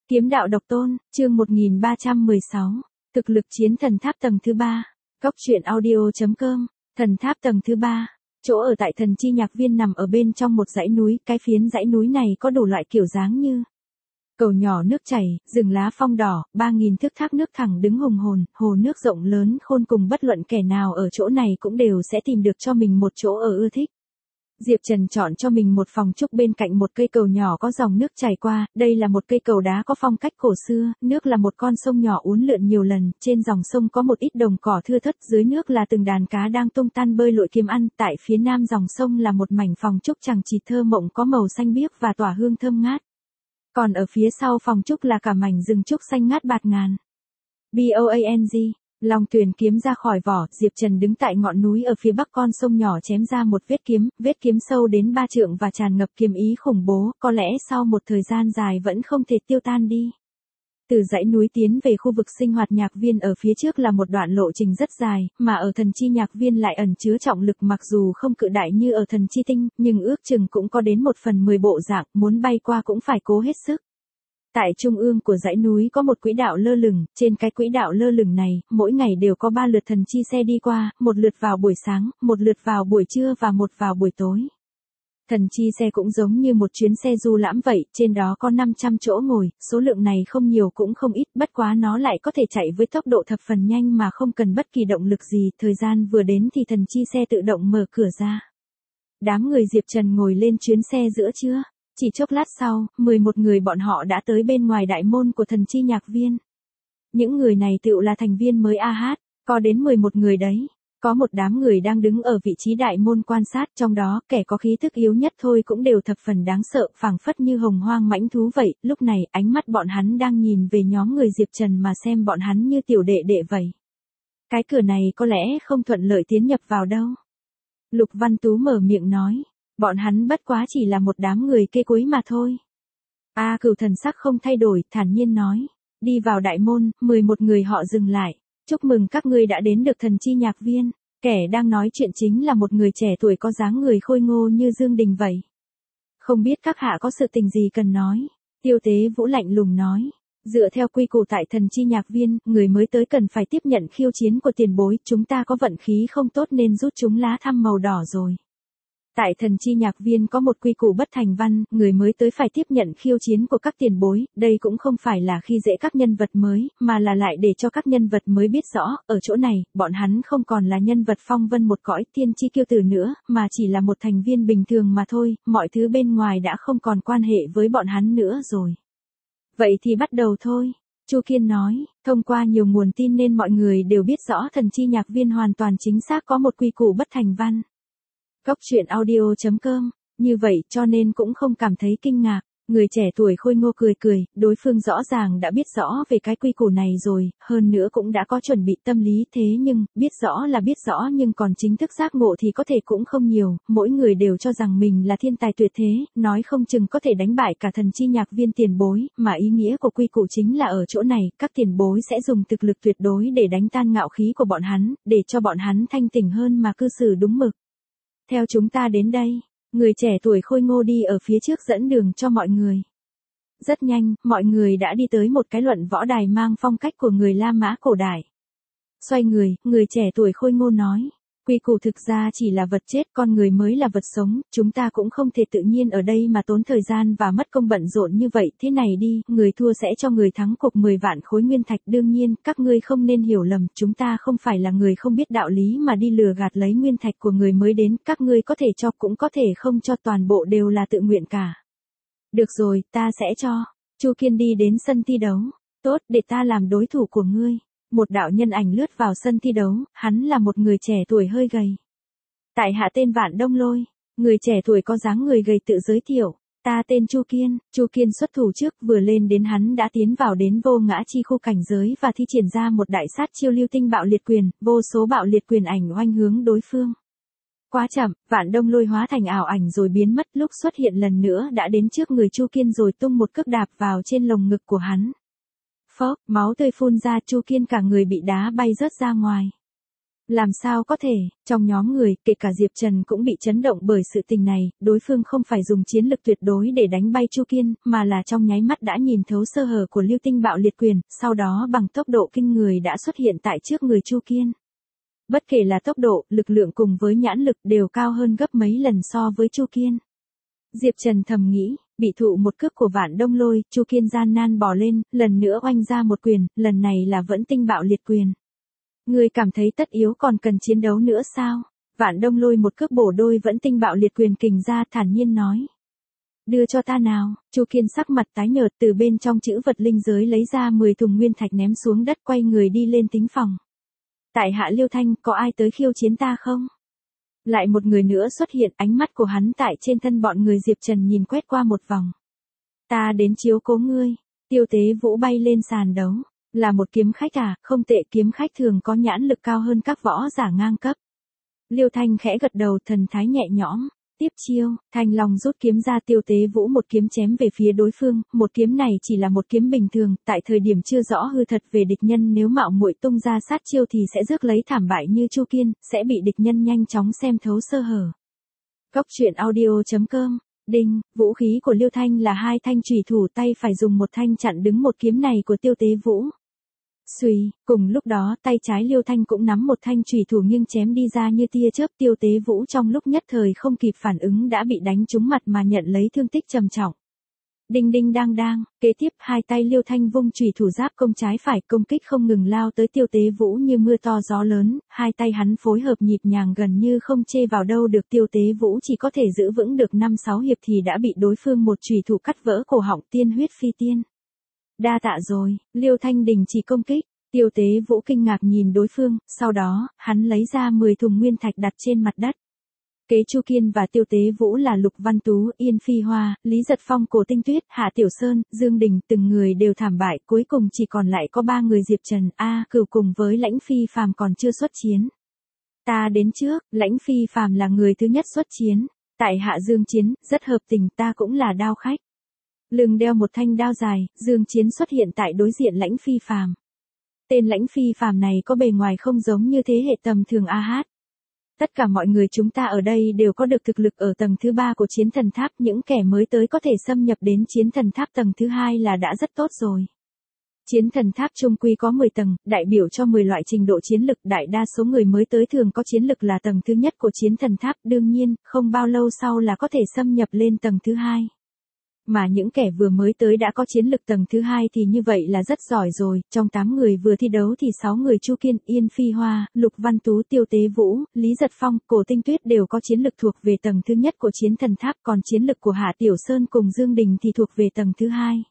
Kiếm đạo độc tôn, chương 1316. Thực lực chiến thần tháp tầng thứ 3. Cốc truyện audio.com. Thần tháp tầng thứ 3. Chỗ ở tại thần chi nhạc viên nằm ở bên trong một dãy núi, cái phiến dãy núi này có đủ loại kiểu dáng như cầu nhỏ nước chảy, rừng lá phong đỏ, 3000 thước thác nước thẳng đứng hùng hồn, hồ nước rộng lớn khôn cùng bất luận kẻ nào ở chỗ này cũng đều sẽ tìm được cho mình một chỗ ở ưa thích. Diệp Trần chọn cho mình một phòng trúc bên cạnh một cây cầu nhỏ có dòng nước chảy qua, đây là một cây cầu đá có phong cách cổ xưa, nước là một con sông nhỏ uốn lượn nhiều lần, trên dòng sông có một ít đồng cỏ thưa thớt, dưới nước là từng đàn cá đang tung tan bơi lội kiếm ăn, tại phía nam dòng sông là một mảnh phòng trúc chằng chịt thơ mộng có màu xanh biếc và tỏa hương thơm ngát. Còn ở phía sau phòng trúc là cả mảnh rừng trúc xanh ngát bạt ngàn. BOANG. Long Tuyền kiếm ra khỏi vỏ, Diệp Trần đứng tại ngọn núi ở phía bắc con sông nhỏ chém ra một vết kiếm sâu đến 3 trượng và tràn ngập kiếm ý khủng bố, có lẽ sau một thời gian dài vẫn không thể tiêu tan đi. Từ dãy núi tiến về khu vực sinh hoạt nhạc viên ở phía trước là một đoạn lộ trình rất dài, mà ở thần chi nhạc viên lại ẩn chứa trọng lực mặc dù không cự đại như ở thần chi tinh, nhưng ước chừng cũng có đến 1/10 bộ dạng, muốn bay qua cũng phải cố hết sức. Tại trung ương của dãy núi có một quỹ đạo lơ lửng, trên cái quỹ đạo lơ lửng này, mỗi ngày đều có 3 lượt thần chi xe đi qua, một lượt vào buổi sáng, một lượt vào buổi trưa và một vào buổi tối. Thần chi xe cũng giống như một chuyến xe du lãm vậy, trên đó có 500 chỗ ngồi, số lượng này không nhiều cũng không ít, bất quá nó lại có thể chạy với tốc độ thập phần nhanh mà không cần bất kỳ động lực gì, thời gian vừa đến thì thần chi xe tự động mở cửa ra. Đám người Diệp Trần ngồi lên chuyến xe giữa trưa. Chỉ chốc lát sau, 11 người bọn họ đã tới bên ngoài đại môn của thần chi nhạc viên. Những người này tựu là thành viên mới AH, có đến 11 người đấy. Có một đám người đang đứng ở vị trí đại môn quan sát, trong đó kẻ có khí thức yếu nhất thôi cũng đều thập phần đáng sợ, phảng phất như hồng hoang mãnh thú vậy. Lúc này ánh mắt bọn hắn đang nhìn về nhóm người Diệp Trần mà xem bọn hắn như tiểu đệ đệ vậy. Cái cửa này có lẽ không thuận lợi tiến nhập vào đâu. Lục Văn Tú mở miệng nói. Bọn hắn bất quá chỉ là một đám người kê cuối mà thôi. A Cửu thần sắc không thay đổi, thản nhiên nói. Đi vào đại môn, 11 người họ dừng lại. Chúc mừng các ngươi đã đến được thần chi nhạc viên. Kẻ đang nói chuyện chính là một người trẻ tuổi có dáng người khôi ngô như Dương Đình vậy. Không biết các hạ có sự tình gì cần nói. Tiêu Tế Vũ lạnh lùng nói. Dựa theo quy củ tại thần chi nhạc viên, người mới tới cần phải tiếp nhận khiêu chiến của tiền bối. Chúng ta có vận khí không tốt nên rút chúng lá thăm màu đỏ rồi. Tại thần chi nhạc viên có một quy củ bất thành văn, người mới tới phải tiếp nhận khiêu chiến của các tiền bối, đây cũng không phải là khi dễ các nhân vật mới, mà là lại để cho các nhân vật mới biết rõ, ở chỗ này, bọn hắn không còn là nhân vật phong vân một cõi tiên chi kiêu tử nữa, mà chỉ là một thành viên bình thường mà thôi, mọi thứ bên ngoài đã không còn quan hệ với bọn hắn nữa rồi. Vậy thì bắt đầu thôi. Chu Kiên nói, thông qua nhiều nguồn tin nên mọi người đều biết rõ thần chi nhạc viên hoàn toàn chính xác có một quy củ bất thành văn. Cốc truyện audio.com, như vậy cho nên cũng không cảm thấy kinh ngạc, người trẻ tuổi khôi ngô cười, đối phương rõ ràng đã biết rõ về cái quy củ này rồi, hơn nữa cũng đã có chuẩn bị tâm lý thế nhưng, biết rõ là biết rõ nhưng còn chính thức giác ngộ thì có thể cũng không nhiều, mỗi người đều cho rằng mình là thiên tài tuyệt thế, nói không chừng có thể đánh bại cả thần chi nhạc viên tiền bối, mà ý nghĩa của quy củ chính là ở chỗ này, các tiền bối sẽ dùng thực lực tuyệt đối để đánh tan ngạo khí của bọn hắn, để cho bọn hắn thanh tỉnh hơn mà cư xử đúng mực. Theo chúng ta đến đây, người trẻ tuổi khôi ngô đi ở phía trước dẫn đường cho mọi người. Rất nhanh, mọi người đã đi tới một cái luận võ đài mang phong cách của người La Mã cổ đại. Xoay người trẻ tuổi khôi ngô nói, quy củ thực ra chỉ là vật chết, con người mới là vật sống, chúng ta cũng không thể tự nhiên ở đây mà tốn thời gian và mất công bận rộn như vậy, thế này đi, người thua sẽ cho người thắng cục 10 vạn khối nguyên thạch, đương nhiên, các ngươi không nên hiểu lầm, chúng ta không phải là người không biết đạo lý mà đi lừa gạt lấy nguyên thạch của người mới đến, các ngươi có thể cho cũng có thể không cho, toàn bộ đều là tự nguyện cả. Được rồi, ta sẽ cho. Chu Kiên đi đến sân thi đấu. Tốt, để ta làm đối thủ của ngươi. Một đạo nhân ảnh lướt vào sân thi đấu, hắn là một người trẻ tuổi hơi gầy. Tại hạ tên Vạn Đông Lôi, người trẻ tuổi có dáng người gầy tự giới thiệu, ta tên Chu Kiên xuất thủ trước, vừa lên đến hắn đã tiến vào đến vô ngã chi khu cảnh giới và thi triển ra một đại sát chiêu lưu tinh bạo liệt quyền, vô số bạo liệt quyền ảnh oanh hướng đối phương. Quá chậm, Vạn Đông Lôi hóa thành ảo ảnh rồi biến mất, lúc xuất hiện lần nữa đã đến trước người Chu Kiên rồi tung một cước đạp vào trên lồng ngực của hắn. Phốc, máu tươi phun ra, Chu Kiên cả người bị đá bay rớt ra ngoài. Làm sao có thể, trong nhóm người, kể cả Diệp Trần cũng bị chấn động bởi sự tình này, đối phương không phải dùng chiến lực tuyệt đối để đánh bay Chu Kiên, mà là trong nháy mắt đã nhìn thấu sơ hở của Lưu Tinh Bạo Liệt Quyền, sau đó bằng tốc độ kinh người đã xuất hiện tại trước người Chu Kiên. Bất kể là tốc độ, lực lượng cùng với nhãn lực đều cao hơn gấp mấy lần so với Chu Kiên. Diệp Trần thầm nghĩ, bị thụ một cước của Vạn Đông Lôi, Chu Kiên gian nan bò lên, lần nữa oanh ra một quyền, lần này là vẫn tinh bạo liệt quyền. Ngươi cảm thấy tất yếu còn cần chiến đấu nữa sao? Vạn Đông Lôi một cước bổ đôi vẫn tinh bạo liệt quyền kình ra thản nhiên nói. Đưa cho ta nào, Chu Kiên sắc mặt tái nhợt từ bên trong chữ vật linh giới lấy ra 10 thùng nguyên thạch ném xuống đất quay người đi lên tính phòng. Tại hạ Liêu Thanh, có ai tới khiêu chiến ta không? Lại một người nữa xuất hiện, ánh mắt của hắn tại trên thân bọn người Diệp Trần nhìn quét qua một vòng. Ta đến chiếu cố ngươi, Tiêu Tế Vũ bay lên sàn đấu, là một kiếm khách à, không tệ, kiếm khách thường có nhãn lực cao hơn các võ giả ngang cấp. Liêu Thanh khẽ gật đầu, thần thái nhẹ nhõm. Tiếp chiêu, Thanh Long rút kiếm ra, Tiêu Tế Vũ một kiếm chém về phía đối phương, một kiếm này chỉ là một kiếm bình thường, tại thời điểm chưa rõ hư thật về địch nhân, nếu mạo muội tung ra sát chiêu thì sẽ rước lấy thảm bại như Chu Kiên, sẽ bị địch nhân nhanh chóng xem thấu sơ hở. Góc truyện audio.com. Đinh, vũ khí của Liêu Thanh là 2 thanh chùy thủ, tay phải dùng một thanh chặn đứng một kiếm này của Tiêu Tế Vũ. Xuy, cùng lúc đó, tay trái Liêu Thanh cũng nắm một thanh chùy thủ nghiêng chém đi ra như tia chớp, Tiêu Tế Vũ trong lúc nhất thời không kịp phản ứng đã bị đánh trúng mặt mà nhận lấy thương tích trầm trọng. Đinh đinh đang đang, kế tiếp 2 tay Liêu Thanh vung chùy thủ giáp công trái phải, công kích không ngừng lao tới Tiêu Tế Vũ như mưa to gió lớn, 2 tay hắn phối hợp nhịp nhàng gần như không chê vào đâu được, Tiêu Tế Vũ chỉ có thể giữ vững được 5-6 hiệp thì đã bị đối phương một chùy thủ cắt vỡ cổ họng, tiên huyết phi tiên. Đa tạ rồi, Liêu Thanh đình chỉ công kích. Tiêu Tế Vũ kinh ngạc nhìn đối phương, sau đó, hắn lấy ra 10 thùng nguyên thạch đặt trên mặt đất. Kế Chu Kiên và Tiêu Tế Vũ là Lục Văn Tú, Yên Phi Hoa, Lý Giật Phong, Cổ Tinh Tuyết, Hạ Tiểu Sơn, Dương Đình, từng người đều thảm bại, cuối cùng chỉ còn lại có 3 người Diệp Trần, Cửu cùng với Lãnh Phi Phàm còn chưa xuất chiến. Ta đến trước, Lãnh Phi Phàm là người thứ nhất xuất chiến, tại hạ Dương Chiến, rất hợp tình, ta cũng là đao khách. Lưng đeo một thanh đao dài, Dương Chiến xuất hiện tại đối diện Lãnh Phi Phàm. Tên Lãnh Phi Phàm này có bề ngoài không giống như thế hệ tầm thường AH. Tất cả mọi người chúng ta ở đây đều có được thực lực ở tầng thứ 3 của chiến thần tháp, những kẻ mới tới có thể xâm nhập đến chiến thần tháp tầng thứ 2 là đã rất tốt rồi. Chiến thần tháp chung quy có 10 tầng, đại biểu cho 10 loại trình độ chiến lực, đại đa số người mới tới thường có chiến lực là tầng thứ nhất của chiến thần tháp, đương nhiên, không bao lâu sau là có thể xâm nhập lên tầng thứ 2. Mà những kẻ vừa mới tới đã có chiến lực tầng thứ 2 thì như vậy là rất giỏi rồi, trong 8 người vừa thi đấu thì 6 người Chu Kiên, Yên Phi Hoa, Lục Văn Tú, Tiêu Tế Vũ, Lý Giật Phong, Cổ Tinh Tuyết đều có chiến lực thuộc về tầng thứ nhất của chiến thần tháp, còn chiến lực của Hạ Tiểu Sơn cùng Dương Đình thì thuộc về tầng thứ 2.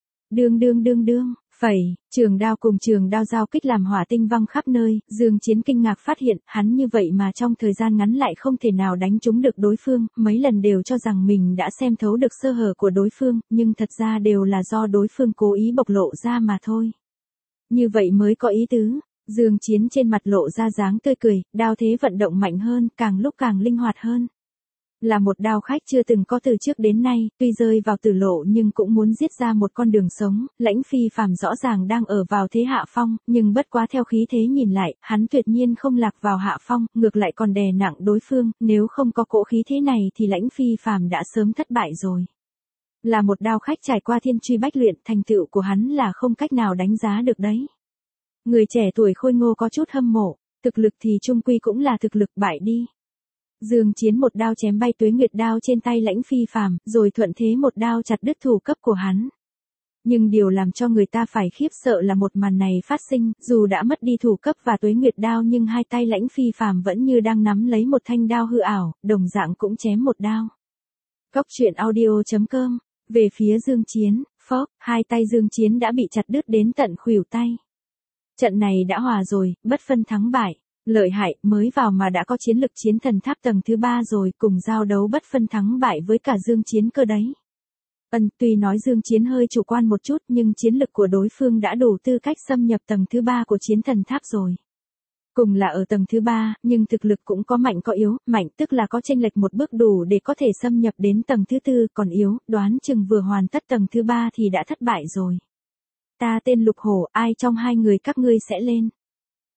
Đương, phẩy, trường đao cùng trường đao giao kích làm hỏa tinh văng khắp nơi, Dương Chiến kinh ngạc phát hiện, hắn như vậy mà trong thời gian ngắn lại không thể nào đánh trúng được đối phương, mấy lần đều cho rằng mình đã xem thấu được sơ hở của đối phương, nhưng thật ra đều là do đối phương cố ý bộc lộ ra mà thôi. Như vậy mới có ý tứ. Dương Chiến trên mặt lộ ra dáng tươi cười, đao thế vận động mạnh hơn, càng lúc càng linh hoạt hơn. Là một đao khách chưa từng có từ trước đến nay, tuy rơi vào tử lộ nhưng cũng muốn giết ra một con đường sống, Lãnh Phi Phàm rõ ràng đang ở vào thế hạ phong, nhưng bất quá theo khí thế nhìn lại, hắn tuyệt nhiên không lạc vào hạ phong, ngược lại còn đè nặng đối phương, nếu không có cỗ khí thế này thì Lãnh Phi Phàm đã sớm thất bại rồi. Là một đao khách trải qua thiên truy bách luyện, thành tựu của hắn là không cách nào đánh giá được đấy. Người trẻ tuổi khôi ngô có chút hâm mộ, thực lực thì chung quy cũng là thực lực, bại đi. Dương Chiến một đao chém bay Tuế Nguyệt đao trên tay Lãnh Phi Phàm, rồi thuận thế một đao chặt đứt thủ cấp của hắn. Nhưng điều làm cho người ta phải khiếp sợ là một màn này phát sinh, dù đã mất đi thủ cấp và Tuế Nguyệt đao nhưng hai tay Lãnh Phi Phàm vẫn như đang nắm lấy một thanh đao hư ảo, đồng dạng cũng chém một đao. Góc truyện audio.com. Về phía Dương Chiến, phốc, hai tay Dương Chiến đã bị chặt đứt đến tận khuỷu tay. Trận này đã hòa rồi, bất phân thắng bại. Lợi hại, mới vào mà đã có chiến lực chiến thần tháp tầng thứ 3 rồi, cùng giao đấu bất phân thắng bại với cả Dương Chiến cơ đấy. Tuy nói Dương Chiến hơi chủ quan một chút nhưng chiến lực của đối phương đã đủ tư cách xâm nhập tầng thứ 3 của chiến thần tháp rồi. Cùng là ở tầng thứ 3, nhưng thực lực cũng có mạnh có yếu, mạnh tức là có chênh lệch một bước đủ để có thể xâm nhập đến tầng thứ 4, còn yếu, đoán chừng vừa hoàn tất tầng thứ 3 thì đã thất bại rồi. Ta tên Lục Hổ, ai trong hai người các ngươi sẽ lên?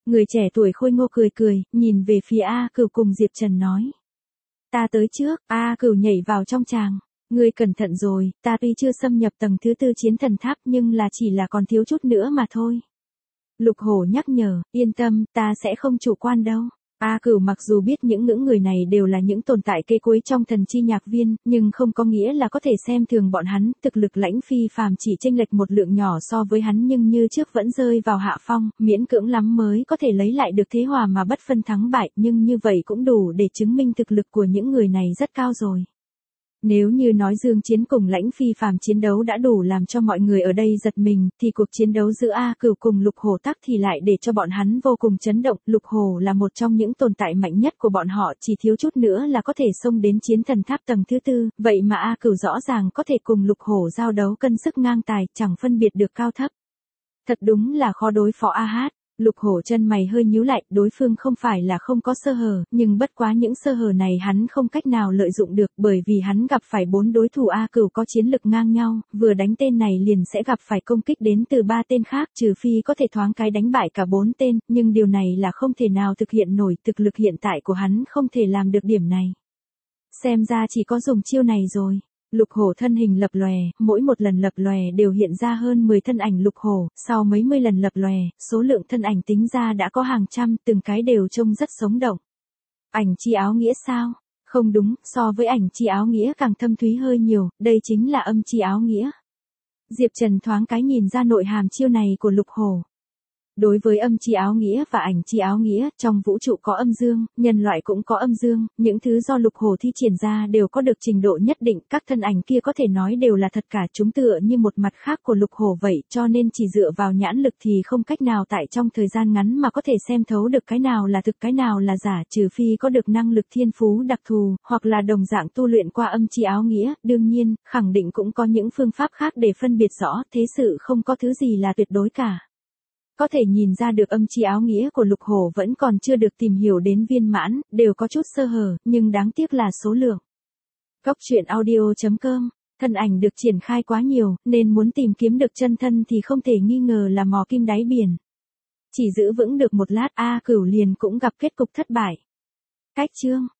Người trẻ tuổi khôi ngô cười cười, nhìn về phía A Cửu cùng Diệp Trần nói. Ta tới trước, A Cửu nhảy vào trong tràng. Ngươi cẩn thận rồi, ta tuy chưa xâm nhập tầng thứ 4 chiến thần tháp nhưng là chỉ là còn thiếu chút nữa mà thôi. Lục Hổ nhắc nhở, yên tâm, ta sẽ không chủ quan đâu. A Cửu mặc dù biết những ngưỡng người này đều là những tồn tại cây cuối trong thần chi nhạc viên, nhưng không có nghĩa là có thể xem thường bọn hắn, thực lực lãnh phi phàm chỉ chênh lệch một lượng nhỏ so với hắn nhưng như trước vẫn rơi vào hạ phong, miễn cưỡng lắm mới có thể lấy lại được thế hòa mà bất phân thắng bại, nhưng như vậy cũng đủ để chứng minh thực lực của những người này rất cao rồi. Nếu như nói Dương Chiến cùng lãnh phi phàm chiến đấu đã đủ làm cho mọi người ở đây giật mình, thì cuộc chiến đấu giữa A Cửu cùng Lục Hổ tắc thì lại để cho bọn hắn vô cùng chấn động. Lục Hổ là một trong những tồn tại mạnh nhất của bọn họ, chỉ thiếu chút nữa là có thể xông đến chiến thần tháp tầng thứ 4, vậy mà A Cửu rõ ràng có thể cùng Lục Hổ giao đấu cân sức ngang tài, chẳng phân biệt được cao thấp. Thật đúng là khó đối phó A Hát. Lục Hổ chân mày hơi nhíu lại, đối phương không phải là không có sơ hở, nhưng bất quá những sơ hở này hắn không cách nào lợi dụng được, bởi vì hắn gặp phải 4 đối thủ A Cửu có chiến lực ngang nhau, vừa đánh tên này liền sẽ gặp phải công kích đến từ 3 tên khác, trừ phi có thể thoáng cái đánh bại cả 4 tên, nhưng điều này là không thể nào thực hiện nổi, thực lực hiện tại của hắn không thể làm được điểm này. Xem ra chỉ có dùng chiêu này rồi. Lục Hổ thân hình lập lòe, mỗi một lần lập lòe đều hiện ra hơn 10 thân ảnh Lục Hổ, sau mấy mươi lần lập lòe, số lượng thân ảnh tính ra đã có hàng trăm, từng cái đều trông rất sống động. Ảnh chi áo nghĩa sao? Không đúng, so với ảnh chi áo nghĩa càng thâm thúy hơi nhiều, đây chính là âm chi áo nghĩa. Diệp Trần thoáng cái nhìn ra nội hàm chiêu này của Lục Hổ. Đối với âm chi áo nghĩa và ảnh chi áo nghĩa, trong vũ trụ có âm dương, nhân loại cũng có âm dương, những thứ do Lục Hổ thi triển ra đều có được trình độ nhất định, các thân ảnh kia có thể nói đều là thật cả, chúng tựa như một mặt khác của Lục Hổ vậy, cho nên chỉ dựa vào nhãn lực thì không cách nào tại trong thời gian ngắn mà có thể xem thấu được cái nào là thực cái nào là giả, trừ phi có được năng lực thiên phú đặc thù, hoặc là đồng dạng tu luyện qua âm chi áo nghĩa, đương nhiên, khẳng định cũng có những phương pháp khác để phân biệt rõ, thế sự không có thứ gì là tuyệt đối cả. Có thể nhìn ra được âm chi áo nghĩa của Lục Hổ vẫn còn chưa được tìm hiểu đến viên mãn, đều có chút sơ hở, nhưng đáng tiếc là số lượng. Góc truyện audio.com, thân ảnh được triển khai quá nhiều, nên muốn tìm kiếm được chân thân thì không thể nghi ngờ là mò kim đáy biển. Chỉ giữ vững được một lát A Cửu liền cũng gặp kết cục thất bại. Cách chương